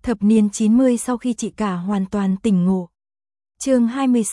Thập niên 90 sau khi chị cả hoàn toàn tỉnh ngộ. Chương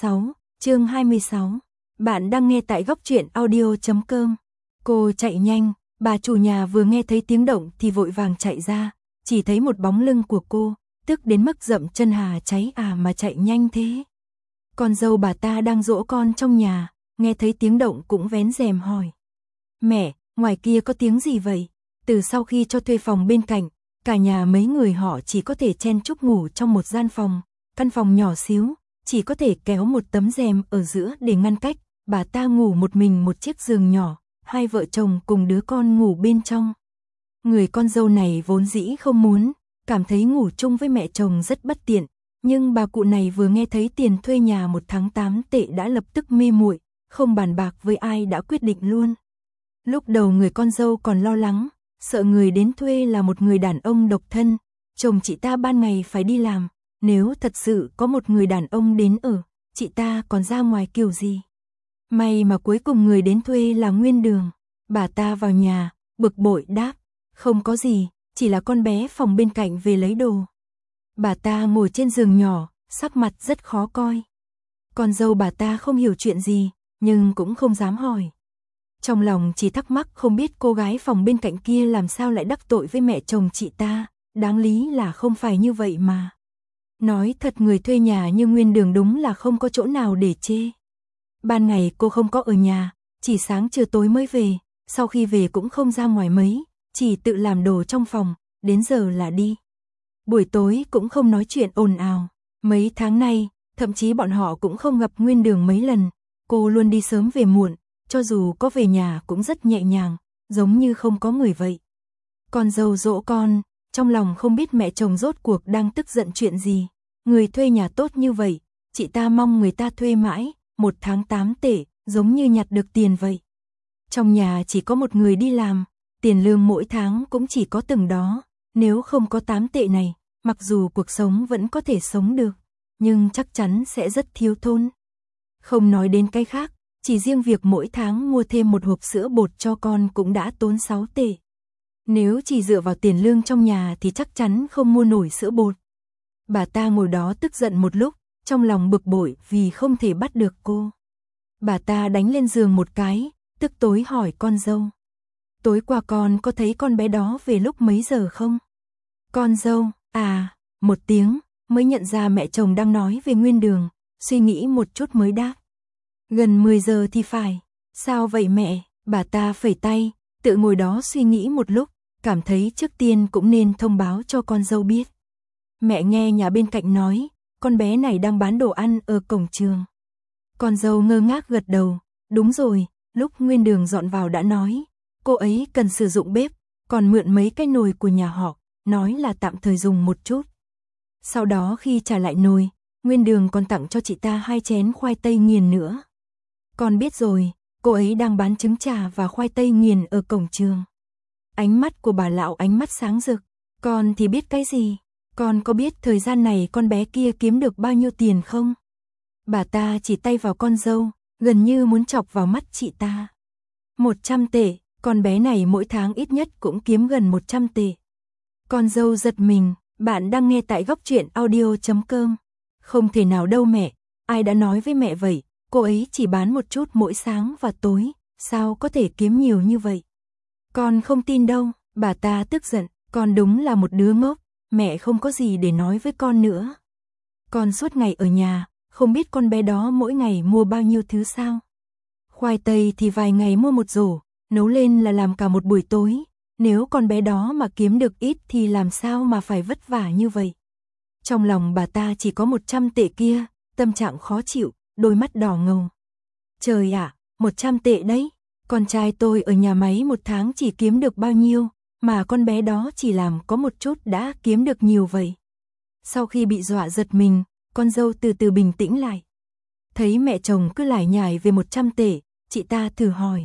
26. Bạn đang nghe tại góc truyện audio.com. Cô chạy nhanh, bà chủ nhà vừa nghe thấy tiếng động thì vội vàng chạy ra, chỉ thấy một bóng lưng của cô, tức đến mức dậm chân hà cháy mà chạy nhanh thế. Con dâu bà ta đang dỗ con trong nhà, nghe thấy tiếng động cũng vén rèm hỏi. Mẹ, ngoài kia có tiếng gì vậy? Từ sau khi cho thuê phòng bên cạnh, cả nhà mấy người họ chỉ có thể chen chúc ngủ trong một gian phòng, căn phòng nhỏ xíu, chỉ có thể kéo một tấm rèm ở giữa để ngăn cách, bà ta ngủ một mình một chiếc giường nhỏ, hai vợ chồng cùng đứa con ngủ bên trong. Người con dâu này vốn dĩ không muốn, cảm thấy ngủ chung với mẹ chồng rất bất tiện, nhưng bà cụ này vừa nghe thấy tiền thuê nhà 1 tháng 8 tệ đã lập tức mê muội, không bàn bạc với ai đã quyết định luôn. Lúc đầu người con dâu còn lo lắng, sợ người đến thuê là một người đàn ông độc thân, chồng chị ta ban ngày phải đi làm, nếu thật sự có một người đàn ông đến ở, chị ta còn ra ngoài kiểu gì. May mà cuối cùng người đến thuê là Nguyên Đường, bà ta vào nhà, bực bội đáp, không có gì, chỉ là con bé phòng bên cạnh về lấy đồ. Bà ta ngồi trên giường nhỏ, sắc mặt rất khó coi. Con dâu bà ta không hiểu chuyện gì, nhưng cũng không dám hỏi. Trong lòng chỉ thắc mắc không biết cô gái phòng bên cạnh kia làm sao lại đắc tội với mẹ chồng chị ta, đáng lý là không phải như vậy mà. Nói thật người thuê nhà như Nguyên Đường đúng là không có chỗ nào để chê. Ban ngày cô không có ở nhà, chỉ sáng trưa tối mới về, sau khi về cũng không ra ngoài mấy, chỉ tự làm đồ trong phòng, đến giờ là đi. Buổi tối cũng không nói chuyện ồn ào, mấy tháng nay, thậm chí bọn họ cũng không gặp Nguyên Đường mấy lần, cô luôn đi sớm về muộn, cho dù có về nhà cũng rất nhẹ nhàng, giống như không có người vậy. Con dâu dỗ con, trong lòng không biết mẹ chồng rốt cuộc đang tức giận chuyện gì, người thuê nhà tốt như vậy, chị ta mong người ta thuê mãi, 1 tháng 8 tệ, giống như nhặt được tiền vậy. Trong nhà chỉ có một người đi làm, tiền lương mỗi tháng cũng chỉ có từng đó, nếu không có 8 tệ này, mặc dù cuộc sống vẫn có thể sống được, nhưng chắc chắn sẽ rất thiếu thốn. Không nói đến cái khác, chỉ riêng việc mỗi tháng mua thêm một hộp sữa bột cho con cũng đã tốn 6 tệ. Nếu chỉ dựa vào tiền lương trong nhà thì chắc chắn không mua nổi sữa bột. Bà ta ngồi đó tức giận một lúc, trong lòng bực bội vì không thể bắt được cô. Bà ta đánh lên giường một cái, tức tối hỏi con dâu. Tối qua con có thấy con bé đó về lúc mấy giờ không? Con dâu, một tiếng, mới nhận ra mẹ chồng đang nói về Nguyên Đường, suy nghĩ một chút mới đáp. Gần 10 giờ thì phải. Sao vậy mẹ? Bà ta phẩy tay, tự ngồi đó suy nghĩ một lúc, cảm thấy trước tiên cũng nên thông báo cho con dâu biết. Mẹ nghe nhà bên cạnh nói, con bé này đang bán đồ ăn ở cổng trường. Con dâu ngơ ngác gật đầu, đúng rồi, lúc Nguyên Đường dọn vào đã nói, cô ấy cần sử dụng bếp, còn mượn mấy cái nồi của nhà họ, nói là tạm thời dùng một chút. Sau đó khi trả lại nồi, Nguyên Đường còn tặng cho chị ta 2 chén khoai tây nghiền nữa. Con biết rồi, cô ấy đang bán trứng trà và khoai tây nghiền ở cổng trường. Ánh mắt của bà lão ánh mắt sáng rực, con thì biết cái gì? Con có biết thời gian này con bé kia kiếm được bao nhiêu tiền không? Bà ta chỉ tay vào con dâu, gần như muốn chọc vào mắt chị ta. 100 tệ, con bé này mỗi tháng ít nhất cũng kiếm gần 100 tệ. Con dâu giật mình, bạn đang nghe tại góc truyện audio.com. Không thể nào đâu mẹ, ai đã nói với mẹ vậy, cô ấy chỉ bán một chút mỗi sáng và tối, sao có thể kiếm nhiều như vậy? Con không tin đâu, bà ta tức giận, con đúng là một đứa ngốc, mẹ không có gì để nói với con nữa. Con suốt ngày ở nhà, không biết con bé đó mỗi ngày mua bao nhiêu thứ sao? Khoai tây thì vài ngày mua một rổ, nấu lên là làm cả một buổi tối, nếu con bé đó mà kiếm được ít thì làm sao mà phải vất vả như vậy? Trong lòng bà ta chỉ có 100 tệ kia, tâm trạng khó chịu, đôi mắt đỏ ngầu. Trời ạ, 100 tệ đấy, con trai tôi ở nhà máy 1 tháng chỉ kiếm được bao nhiêu, mà con bé đó chỉ làm có một chút đã kiếm được nhiều vậy. Sau khi bị dọa giật mình, con dâu từ từ bình tĩnh lại. Thấy mẹ chồng cứ lải nhải về 100 tệ, chị ta thử hỏi.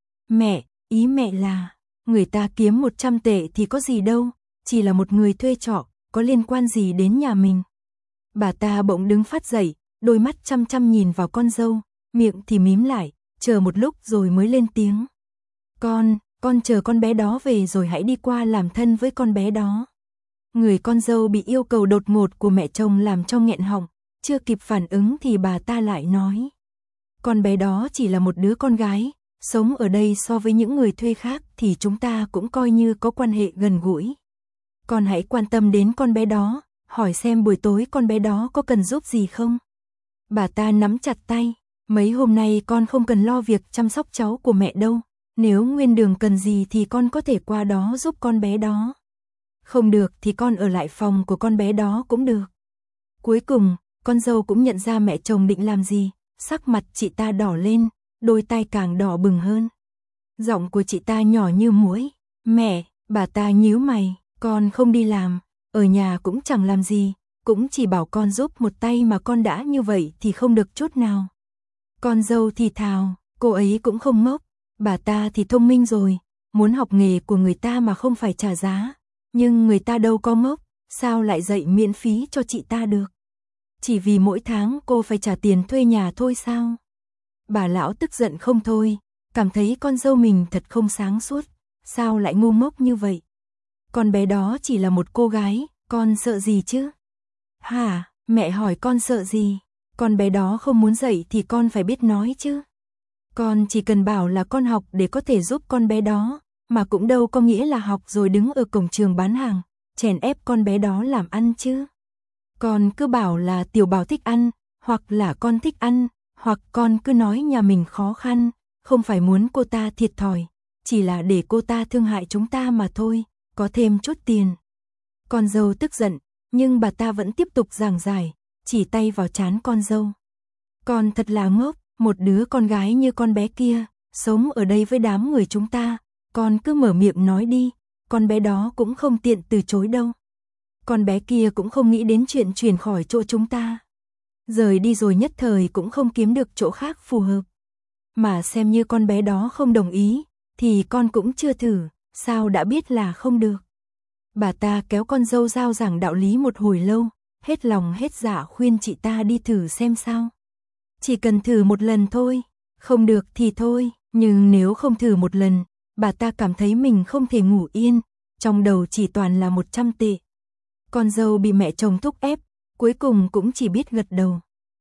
Mẹ, ý mẹ là, người ta kiếm 100 tệ thì có gì đâu, chỉ là một người thuê trọ, có liên quan gì đến nhà mình. Bà ta bỗng đứng phát dậy, đôi mắt chăm chăm nhìn vào con dâu, miệng thì mím lại, chờ một lúc rồi mới lên tiếng. Con chờ con bé đó về rồi hãy đi qua làm thân với con bé đó. Người con dâu bị yêu cầu đột ngột của mẹ chồng làm cho nghẹn họng, chưa kịp phản ứng thì bà ta lại nói. Con bé đó chỉ là một đứa con gái, sống ở đây so với những người thuê khác thì chúng ta cũng coi như có quan hệ gần gũi. Con hãy quan tâm đến con bé đó, hỏi xem buổi tối con bé đó có cần giúp gì không. Bà ta nắm chặt tay, mấy hôm nay con không cần lo việc chăm sóc cháu của mẹ đâu, nếu Nguyên Đường cần gì thì con có thể qua đó giúp con bé đó. Không được thì con ở lại phòng của con bé đó cũng được. Cuối cùng, con dâu cũng nhận ra mẹ chồng định làm gì, sắc mặt chị ta đỏ lên, đôi tai càng đỏ bừng hơn. Giọng của chị ta nhỏ như muỗi. Mẹ, bà ta nhíu mày, con không đi làm, ở nhà cũng chẳng làm gì, cũng chỉ bảo con giúp một tay mà con đã như vậy thì không được chút nào. Con dâu thì thào, cô ấy cũng không ngốc, bà ta thì thông minh rồi, muốn học nghề của người ta mà không phải trả giá. Nhưng người ta đâu có ngốc, sao lại dạy miễn phí cho chị ta được? Chỉ vì mỗi tháng cô phải trả tiền thuê nhà thôi sao? Bà lão tức giận không thôi, cảm thấy con dâu mình thật không sáng suốt, sao lại ngu ngốc như vậy? Con bé đó chỉ là một cô gái, con sợ gì chứ? Hả, mẹ hỏi con sợ gì? Con bé đó không muốn dạy thì con phải biết nói chứ. Con chỉ cần bảo là con học để có thể giúp con bé đó, mà cũng đâu có nghĩa là học rồi đứng ở cổng trường bán hàng, chèn ép con bé đó làm ăn chứ. Con cứ bảo là Tiểu Bảo thích ăn, hoặc là con thích ăn, hoặc con cứ nói nhà mình khó khăn, không phải muốn cô ta thiệt thòi, chỉ là để cô ta thương hại chúng ta mà thôi, có thêm chút tiền. Con dâu tức giận, nhưng bà ta vẫn tiếp tục giảng giải, chỉ tay vào trán con dâu. Con thật là ngốc, một đứa con gái như con bé kia, sống ở đây với đám người chúng ta, con cứ mở miệng nói đi, con bé đó cũng không tiện từ chối đâu. Con bé kia cũng không nghĩ đến chuyện chuyển khỏi chỗ chúng ta. Rời đi rồi nhất thời cũng không kiếm được chỗ khác phù hợp. Mà xem như con bé đó không đồng ý, thì con cũng chưa thử, sao đã biết là không được. Bà ta kéo con dâu rao giảng đạo lý một hồi lâu, hết lòng hết dạ khuyên chị ta đi thử xem sao. Chỉ cần thử một lần thôi, không được thì thôi, nhưng nếu không thử một lần, bà ta cảm thấy mình không thể ngủ yên, trong đầu chỉ toàn là 100 tệ. Con dâu bị mẹ chồng thúc ép, cuối cùng cũng chỉ biết gật đầu.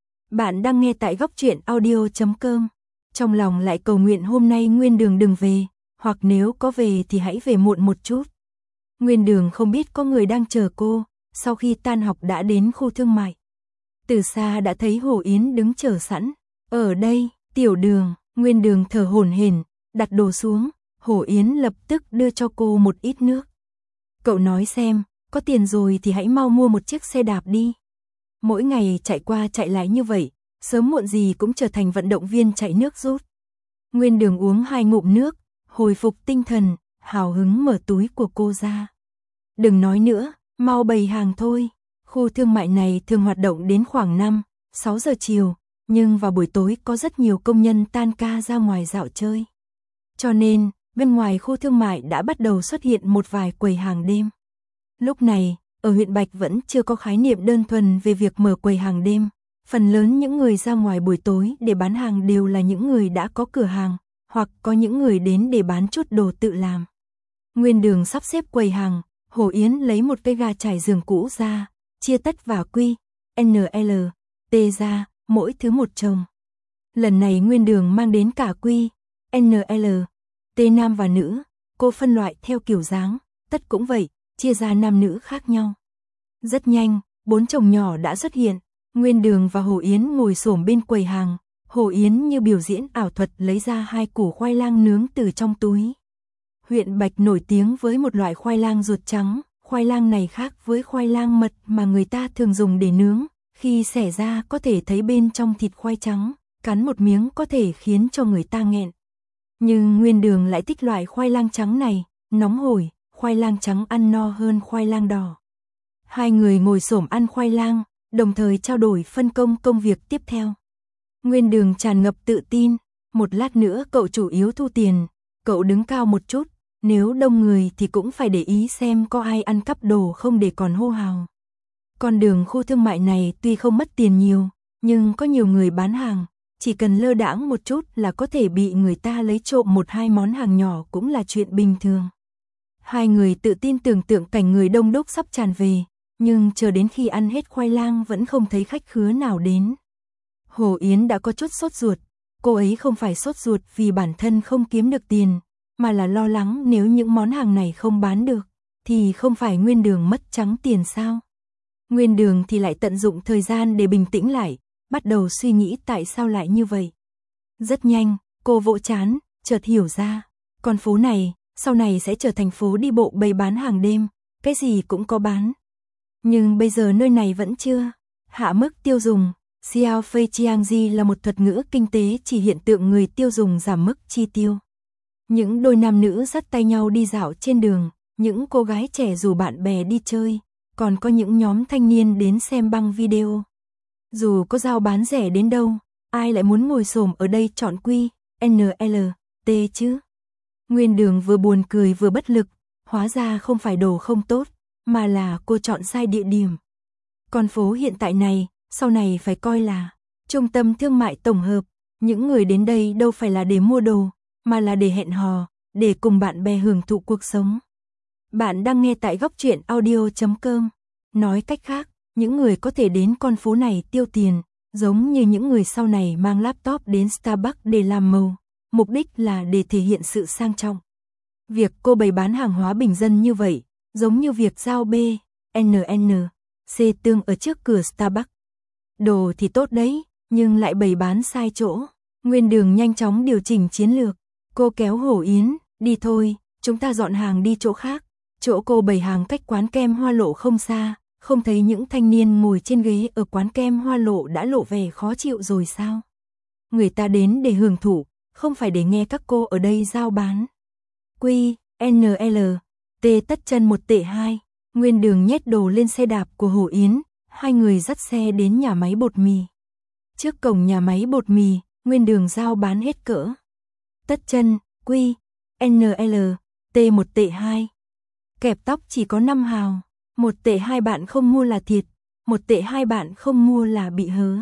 Bạn đang nghe tại Góc Truyện Audio.com. Trong lòng lại cầu nguyện hôm nay Nguyên Đường đừng về, hoặc nếu có về thì hãy về muộn một chút. Nguyên Đường không biết có người đang chờ cô, sau khi tan học đã đến khu thương mại. Từ xa đã thấy Hồ Yến đứng chờ sẵn. Ở đây, Tiểu Đường, Nguyên Đường thở hổn hển, đặt đồ xuống, Hồ Yến lập tức đưa cho cô một ít nước. Cậu nói xem, có tiền rồi thì hãy mau mua một chiếc xe đạp đi. Mỗi ngày chạy qua chạy lại như vậy, sớm muộn gì cũng trở thành vận động viên chạy nước rút. Nguyên Đường uống 2 ngụm nước, hồi phục tinh thần, hào hứng mở túi của cô ra. Đừng nói nữa, mau bày hàng thôi. Khu thương mại này thường hoạt động đến khoảng 5-6 giờ chiều, nhưng vào buổi tối có rất nhiều công nhân tan ca ra ngoài dạo chơi. Cho nên, bên ngoài khu thương mại đã bắt đầu xuất hiện một vài quầy hàng đêm. Lúc này, ở huyện Bạch vẫn chưa có khái niệm đơn thuần về việc mở quầy hàng đêm. Phần lớn những người ra ngoài buổi tối để bán hàng đều là những người đã có cửa hàng, hoặc có những người đến để bán chút đồ tự làm. Nguyên Đường sắp xếp quầy hàng, Hồ Yến lấy một cây gà trải giường cũ ra, chia tất và quy, NL, T ra, mỗi thứ một chồng. Lần này Nguyên Đường mang đến cả quy, NL, T nam và nữ, cô phân loại theo kiểu dáng, tất cũng vậy, chia ra nam nữ khác nhau. Rất nhanh, 4 chồng nhỏ đã xuất hiện, Nguyên Đường và Hồ Yến ngồi xổm bên quầy hàng, Hồ Yến như biểu diễn ảo thuật lấy ra 2 củ khoai lang nướng từ trong túi. Huyện Bạch nổi tiếng với một loại khoai lang ruột trắng, khoai lang này khác với khoai lang mật mà người ta thường dùng để nướng, khi xẻ ra có thể thấy bên trong thịt khoai trắng, cắn một miếng có thể khiến cho người ta nghẹn. Nhưng Nguyên Đường lại thích loại khoai lang trắng này, nóng hổi, khoai lang trắng ăn no hơn khoai lang đỏ. Hai người ngồi xổm ăn khoai lang, đồng thời trao đổi phân công công việc tiếp theo. Nguyên Đường tràn ngập tự tin, một lát nữa cậu chủ yếu thu tiền, cậu đứng cao một chút, nếu đông người thì cũng phải để ý xem có ai ăn cắp đồ không để còn hô hào. Con đường khu thương mại này tuy không mất tiền nhiều, nhưng có nhiều người bán hàng, chỉ cần lơ đãng một chút là có thể bị người ta lấy trộm 1-2 món hàng nhỏ cũng là chuyện bình thường. Hai người tự tin tưởng tượng cảnh người đông đúc sắp tràn về, nhưng chờ đến khi ăn hết khoai lang vẫn không thấy khách khứa nào đến. Hồ Yến đã có chút sốt ruột, cô ấy không phải sốt ruột vì bản thân không kiếm được tiền, mà là lo lắng nếu những món hàng này không bán được, thì không phải Nguyên Đường mất trắng tiền sao? Nguyên Đường thì lại tận dụng thời gian để bình tĩnh lại, bắt đầu suy nghĩ tại sao lại như vậy. Rất nhanh, cô vỗ trán, chợt hiểu ra, con phố này, sau này sẽ trở thành phố đi bộ bày bán hàng đêm, cái gì cũng có bán. Nhưng bây giờ nơi này vẫn chưa hạ mức tiêu dùng. Xiao Fei Chiangji là một thuật ngữ kinh tế chỉ hiện tượng người tiêu dùng giảm mức chi tiêu. Những đôi nam nữ dắt tay nhau đi dạo trên đường, những cô gái trẻ rủ bạn bè đi chơi, còn có những nhóm thanh niên đến xem băng video. Dù có giao bán rẻ đến đâu, ai lại muốn ngồi xổm ở đây chọn Q, N, L, T chứ? Nguyên Đường vừa buồn cười vừa bất lực, hóa ra không phải đồ không tốt, mà là cô chọn sai địa điểm. Con phố hiện tại này, sau này phải coi là trung tâm thương mại tổng hợp, những người đến đây đâu phải là để mua đồ, mà là để hẹn hò, để cùng bạn bè hưởng thụ cuộc sống. Bạn đang nghe tại góc truyện audio.com. Nói cách khác, những người có thể đến con phố này tiêu tiền, giống như những người sau này mang laptop đến Starbucks để làm màu, mục đích là để thể hiện sự sang trọng. Việc cô bày bán hàng hóa bình dân như vậy, giống như việc giao B, N, C tương ở trước cửa Starbucks. Đồ thì tốt đấy, nhưng lại bày bán sai chỗ. Nguyên Đường nhanh chóng điều chỉnh chiến lược. Cô kéo Hồ Yến, đi thôi, chúng ta dọn hàng đi chỗ khác. Chỗ cô bày hàng cách quán kem Hoa Lộ không xa, không thấy những thanh niên ngồi trên ghế ở quán kem Hoa Lộ đã lộ vẻ khó chịu rồi sao? Người ta đến để hưởng thụ, không phải để nghe các cô ở đây giao bán. Q, N, L, T tất chân 1 tệ 2. Nguyên Đường nhét đồ lên xe đạp của Hồ Yến, hai người dắt xe đến nhà máy bột mì. Trước cổng nhà máy bột mì, Nguyên Đường giao bán hết cỡ. Tất chân, Q, N, L, T 1 tệ 2. Kẹp tóc chỉ có 5 hào, 1 tệ 2 bạn không mua là thiệt, 1 tệ 2 bạn không mua là bị hớ.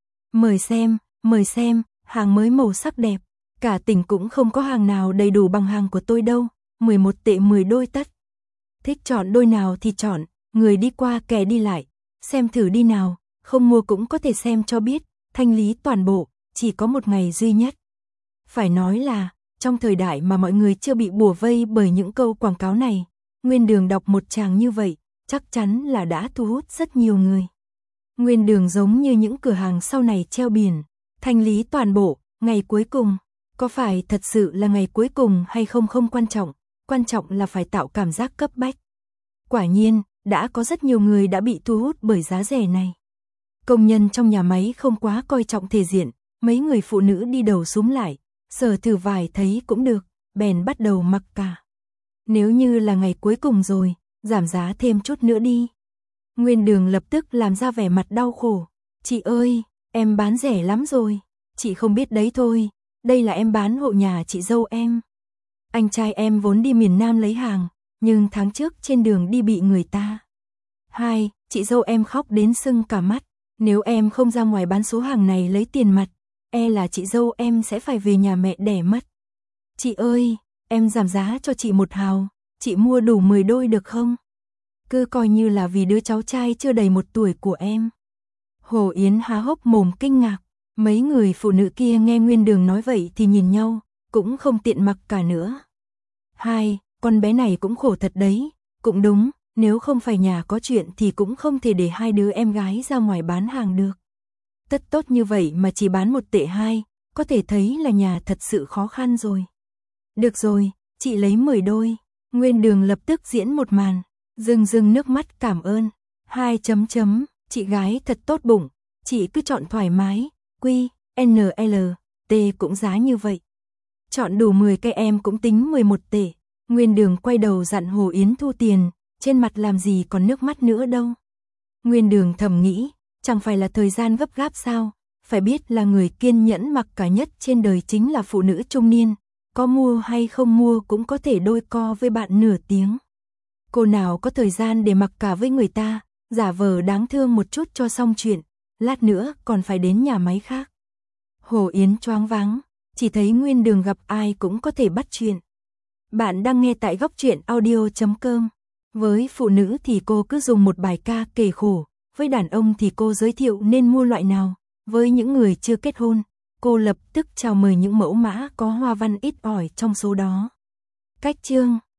Mời xem, hàng mới màu sắc đẹp, cả tỉnh cũng không có hàng nào đầy đủ bằng hàng của tôi đâu, 11 tệ 10 đôi tất. Thích chọn đôi nào thì chọn, người đi qua kẻ đi lại, xem thử đi nào, không mua cũng có thể xem cho biết, thanh lý toàn bộ, chỉ có một ngày duy nhất. Phải nói là, trong thời đại mà mọi người chưa bị bủa vây bởi những câu quảng cáo này, Nguyên Đường đọc một tràng như vậy, chắc chắn là đã thu hút rất nhiều người. Nguyên Đường giống như những cửa hàng sau này treo biển, thanh lý toàn bộ, ngày cuối cùng. Có phải thật sự là ngày cuối cùng hay không không quan trọng là phải tạo cảm giác cấp bách. Quả nhiên, đã có rất nhiều người đã bị thu hút bởi giá rẻ này. Công nhân trong nhà máy không quá coi trọng thể diện, mấy người phụ nữ đi đầu xúm lại, sờ thử vải thấy cũng được, bèn bắt đầu mặc cả. Nếu như là ngày cuối cùng rồi, giảm giá thêm chút nữa đi. Nguyên Đường lập tức làm ra vẻ mặt đau khổ. Chị ơi, em bán rẻ lắm rồi. Chị không biết đấy thôi, đây là em bán hộ nhà chị dâu em. Anh trai em vốn đi miền Nam lấy hàng, nhưng tháng trước trên đường đi bị người ta. Chị dâu em khóc đến sưng cả mắt. Nếu em không ra ngoài bán số hàng này lấy tiền mặt, e là chị dâu em sẽ phải về nhà mẹ đẻ mất. Chị ơi, em giảm giá cho chị 1 hào, chị mua đủ 10 đôi được không? Cứ coi như là vì đứa cháu trai chưa đầy 1 tuổi của em. Hồ Yến há hốc mồm kinh ngạc, mấy người phụ nữ kia nghe Nguyên Đường nói vậy thì nhìn nhau, cũng không tiện mặc cả nữa. Con bé này cũng khổ thật đấy, cũng đúng, nếu không phải nhà có chuyện thì cũng không thể để hai đứa em gái ra ngoài bán hàng được. Tất tốt như vậy mà chỉ bán 1 tệ 2, có thể thấy là nhà thật sự khó khăn rồi. Được rồi, chị lấy 10 đôi. Nguyên Đường lập tức diễn một màn, rưng nước mắt cảm ơn. Chị gái thật tốt bụng, chị cứ chọn thoải mái, Q, N, L, T cũng giá như vậy. Chọn đủ 10 cái em cũng tính 11 tệ. Nguyên Đường quay đầu dặn Hồ Yến thu tiền, trên mặt làm gì còn nước mắt nữa đâu. Nguyên Đường thầm nghĩ, chẳng phải là thời gian gấp gáp sao, phải biết là người kiên nhẫn mặc cả nhất trên đời chính là phụ nữ trung niên, có mua hay không mua cũng có thể đôi co với bạn nửa tiếng. Cô nào có thời gian để mặc cả với người ta, giả vờ đáng thương một chút cho xong chuyện, lát nữa còn phải đến nhà máy khác. Hồ Yến choáng váng, chỉ thấy Nguyên Đường gặp ai cũng có thể bắt chuyện. Bạn đang nghe tại góc truyện audio.com. Với phụ nữ thì cô cứ dùng một bài ca kể khổ, với đàn ông thì cô giới thiệu nên mua loại nào. Với những người chưa kết hôn, cô lập tức chào mời những mẫu mã có hoa văn ít ỏi trong số đó. Cách chương